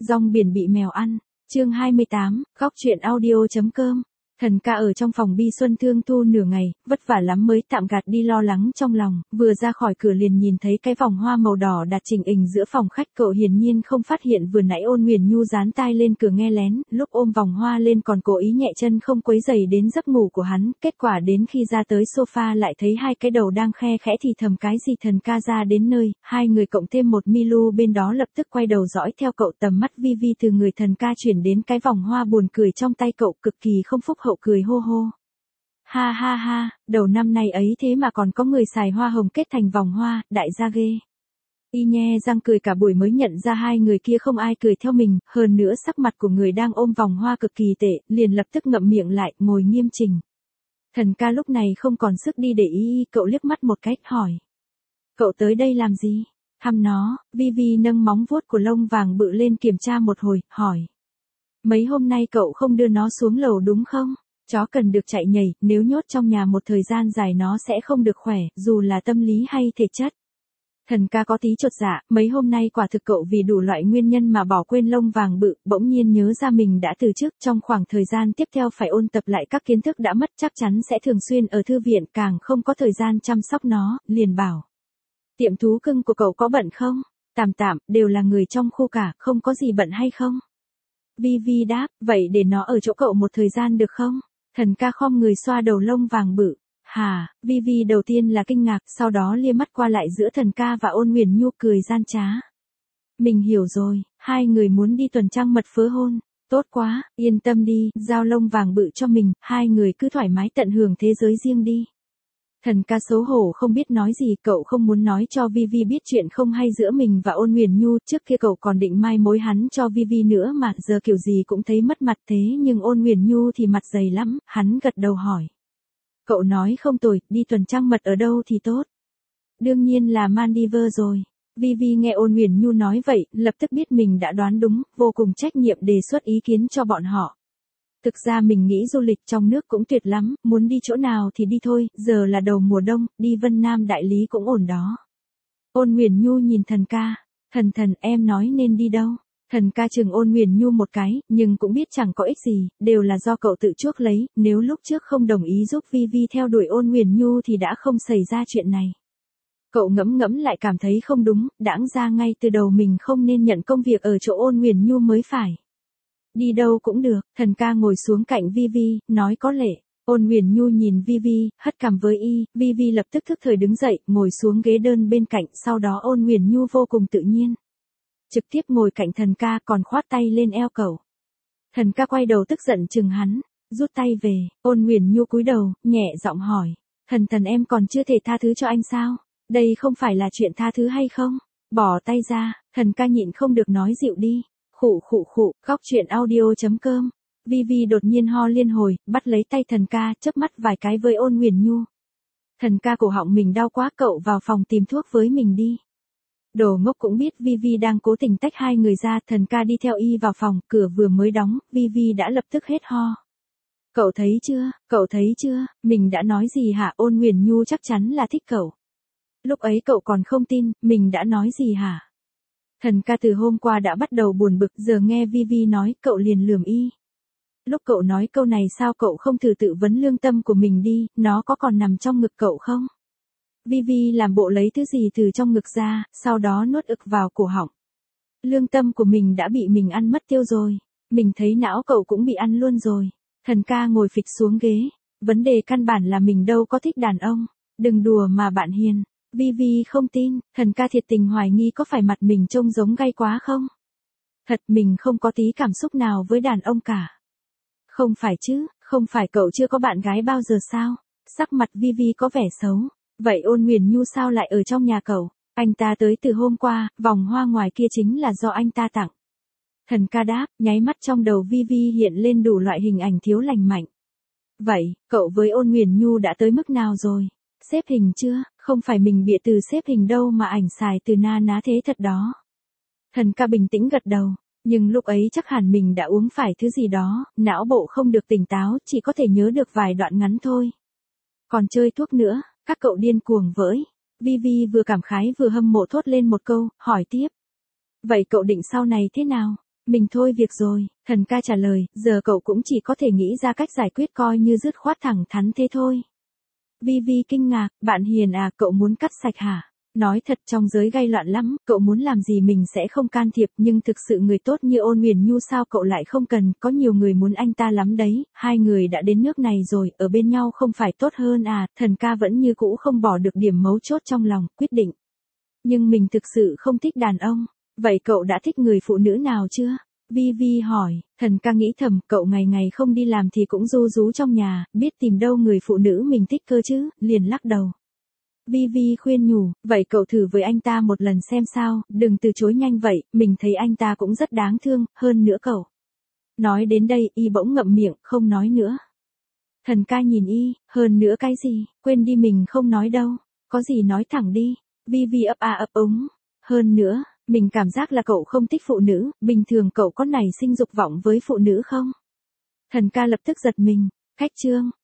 Rong biển bị mèo ăn. Chương 28, góc truyện audio.com. Thần ca ở trong phòng Bi Xuân Thương Thu nửa ngày, vất vả lắm mới tạm gạt đi lo lắng trong lòng, vừa ra khỏi cửa liền nhìn thấy cái vòng hoa màu đỏ đặt chỉnh ình giữa phòng khách. Cậu hiển nhiên không phát hiện vừa nãy Ôn Nguyền Nhu dán tai lên cửa nghe lén, lúc ôm vòng hoa lên còn cố ý nhẹ chân không quấy rầy đến giấc ngủ của hắn, kết quả đến khi ra tới sofa lại thấy hai cái đầu đang khe khẽ thì thầm cái gì. Thần ca ra đến nơi, hai người cộng thêm một Milu bên đó lập tức quay đầu dõi theo cậu, tầm mắt vi vi từ người thần ca chuyển đến cái vòng hoa buồn cười trong tay cậu, cực kỳ không phúc hậu cười hô hô. Ha ha ha, đầu năm nay ấy thế mà còn có người xài hoa hồng kết thành vòng hoa, đại gia ghê. Y nhe răng cười cả buổi mới nhận ra hai người kia không ai cười theo mình, hơn nữa sắc mặt của người đang ôm vòng hoa cực kỳ tệ, liền lập tức ngậm miệng lại, ngồi nghiêm chỉnh. Thần ca lúc này không còn sức đi để ý, cậu liếc mắt một cách hỏi. Cậu tới đây làm gì? Thăm nó. Vi Vi nâng móng vuốt của lông vàng bự lên kiểm tra một hồi, hỏi. Mấy hôm nay cậu không đưa nó xuống lầu đúng không? Chó cần được chạy nhảy, nếu nhốt trong nhà một thời gian dài nó sẽ không được khỏe, dù là tâm lý hay thể chất. Thần ca có tí chột dạ, mấy hôm nay quả thực cậu vì đủ loại nguyên nhân mà bỏ quên lông vàng bự, bỗng nhiên nhớ ra mình đã từ chức, trong khoảng thời gian tiếp theo phải ôn tập lại các kiến thức đã mất, chắc chắn sẽ thường xuyên ở thư viện, càng không có thời gian chăm sóc nó, liền bảo. Tiệm thú cưng của cậu có bận không? Tạm tạm, đều là người trong khu cả, không có gì bận hay không? Vi Vi đáp, vậy để nó ở chỗ cậu một thời gian được không? Thần ca khom người xoa đầu lông vàng bự. Hà, Vi Vi đầu tiên là kinh ngạc, sau đó lia mắt qua lại giữa thần ca và Ôn Nguyền Nhu cười gian trá. Mình hiểu rồi, hai người muốn đi tuần trăng mật phớ hôn. Tốt quá, yên tâm đi, giao lông vàng bự cho mình, hai người cứ thoải mái tận hưởng thế giới riêng đi. Thần ca xấu hổ không biết nói gì, cậu không muốn nói cho Vi Vi biết chuyện không hay giữa mình và Ôn Nguyền Nhu, trước kia cậu còn định mai mối hắn cho Vi Vi nữa mà, giờ kiểu gì cũng thấy mất mặt thế nhưng Ôn Nguyền Nhu thì mặt dày lắm, hắn gật đầu hỏi. Cậu nói không tồi, đi tuần trăng mật ở đâu thì tốt? Đương nhiên là Maldives rồi. Vi Vi nghe Ôn Nguyền Nhu nói vậy, lập tức biết mình đã đoán đúng, vô cùng trách nhiệm đề xuất ý kiến cho bọn họ. Thực ra mình nghĩ du lịch trong nước cũng tuyệt lắm, muốn đi chỗ nào thì đi thôi, giờ là đầu mùa đông, đi Vân Nam Đại Lý cũng ổn đó. Ôn Nguyền Nhu nhìn thần ca, thần em nói nên đi đâu? Thần ca chừng Ôn Nguyền Nhu một cái, nhưng cũng biết chẳng có ích gì, đều là do cậu tự chuốc lấy, nếu lúc trước không đồng ý giúp Vi Vi theo đuổi Ôn Nguyền Nhu thì đã không xảy ra chuyện này. Cậu ngẫm ngẫm lại cảm thấy không đúng, đãng ra ngay từ đầu mình không nên nhận công việc ở chỗ Ôn Nguyền Nhu mới phải. Đi đâu cũng được, thần ca ngồi xuống cạnh Vi Vi, nói có lệ. Ôn Nguyền Nhu nhìn Vi Vi, hất cằm với y, Vi Vi lập tức thức thời đứng dậy, ngồi xuống ghế đơn bên cạnh, sau đó Ôn Nguyền Nhu vô cùng tự nhiên. Trực tiếp ngồi cạnh thần ca còn khoát tay lên eo cậu. Thần ca quay đầu tức giận chừng hắn, rút tay về, Ôn Nguyền Nhu cúi đầu, nhẹ giọng hỏi. Thần em còn chưa thể tha thứ cho anh sao? Đây không phải là chuyện tha thứ hay không? Bỏ tay ra, thần ca nhịn không được nói dịu đi. Khụ, góc truyện audio.com. Vi Vi đột nhiên ho liên hồi, bắt lấy tay thần ca, chớp mắt vài cái với Ôn Nguyền Nhu. Thần ca cổ họng mình đau quá, cậu vào phòng tìm thuốc với mình đi. Đồ ngốc cũng biết Vi Vi đang cố tình tách hai người ra, thần ca đi theo y vào phòng, cửa vừa mới đóng, Vi Vi đã lập tức hết ho. Cậu thấy chưa, mình đã nói gì hả? Ôn Nguyền Nhu chắc chắn là thích cậu. Lúc ấy cậu còn không tin, mình đã nói gì hả? Thần ca từ hôm qua đã bắt đầu buồn bực, giờ nghe Vi Vi nói, cậu liền lườm y. Lúc cậu nói câu này sao cậu không thử tự vấn lương tâm của mình đi, nó có còn nằm trong ngực cậu không? Vi Vi làm bộ lấy thứ gì từ trong ngực ra, sau đó nuốt ực vào cổ họng. Lương tâm của mình đã bị mình ăn mất tiêu rồi, mình thấy não cậu cũng bị ăn luôn rồi. Thần ca ngồi phịch xuống ghế, vấn đề căn bản là mình đâu có thích đàn ông, đừng đùa mà bạn hiền. Vi Vi không tin, thần ca thiệt tình hoài nghi có phải mặt mình trông giống gay quá không? Thật mình không có tí cảm xúc nào với đàn ông cả. Không phải chứ, không phải cậu chưa có bạn gái bao giờ sao? Sắc mặt Vi Vi có vẻ xấu. Vậy Ôn Nguyền Nhu sao lại ở trong nhà cậu? Anh ta tới từ hôm qua, vòng hoa ngoài kia chính là do anh ta tặng. Thần ca đáp, nháy mắt trong đầu Vi Vi hiện lên đủ loại hình ảnh thiếu lành mạnh. Vậy, cậu với Ôn Nguyền Nhu đã tới mức nào rồi? Xếp hình chưa? Không phải mình bịa từ xếp hình đâu mà ảnh xài từ na ná thế thật đó. Thần ca bình tĩnh gật đầu, nhưng lúc ấy chắc hẳn mình đã uống phải thứ gì đó, não bộ không được tỉnh táo, chỉ có thể nhớ được vài đoạn ngắn thôi. Còn chơi thuốc nữa, các cậu điên cuồng với. Vi Vi vừa cảm khái vừa hâm mộ thốt lên một câu, hỏi tiếp. Vậy cậu định sau này thế nào? Mình thôi việc rồi, thần ca trả lời, giờ cậu cũng chỉ có thể nghĩ ra cách giải quyết coi như dứt khoát thẳng thắn thế thôi. Vi Vi kinh ngạc, bạn Hiền à, cậu muốn cắt sạch hả? Nói thật trong giới gay loạn lắm, cậu muốn làm gì mình sẽ không can thiệp, nhưng thực sự người tốt như Ôn Huyền Nhu sao cậu lại không cần, có nhiều người muốn anh ta lắm đấy, hai người đã đến nước này rồi, ở bên nhau không phải tốt hơn à, thần ca vẫn như cũ không bỏ được điểm mấu chốt trong lòng, quyết định. Nhưng mình thực sự không thích đàn ông, vậy cậu đã thích người phụ nữ nào chưa? Vi Vi hỏi, thần ca nghĩ thầm, cậu ngày ngày không đi làm thì cũng ru rú trong nhà, biết tìm đâu người phụ nữ mình thích cơ chứ, liền lắc đầu. Vi Vi khuyên nhủ, vậy cậu thử với anh ta một lần xem sao, đừng từ chối nhanh vậy, mình thấy anh ta cũng rất đáng thương, hơn nữa cậu. Nói đến đây, y bỗng ngậm miệng, không nói nữa. Thần ca nhìn y, hơn nữa cái gì, quên đi mình không nói đâu, có gì nói thẳng đi. Vi Vi ấp a ấp úng, hơn nữa, mình cảm giác là cậu không thích phụ nữ, bình thường cậu có nảy sinh dục vọng với phụ nữ không? Thần ca lập tức giật mình, khách trương,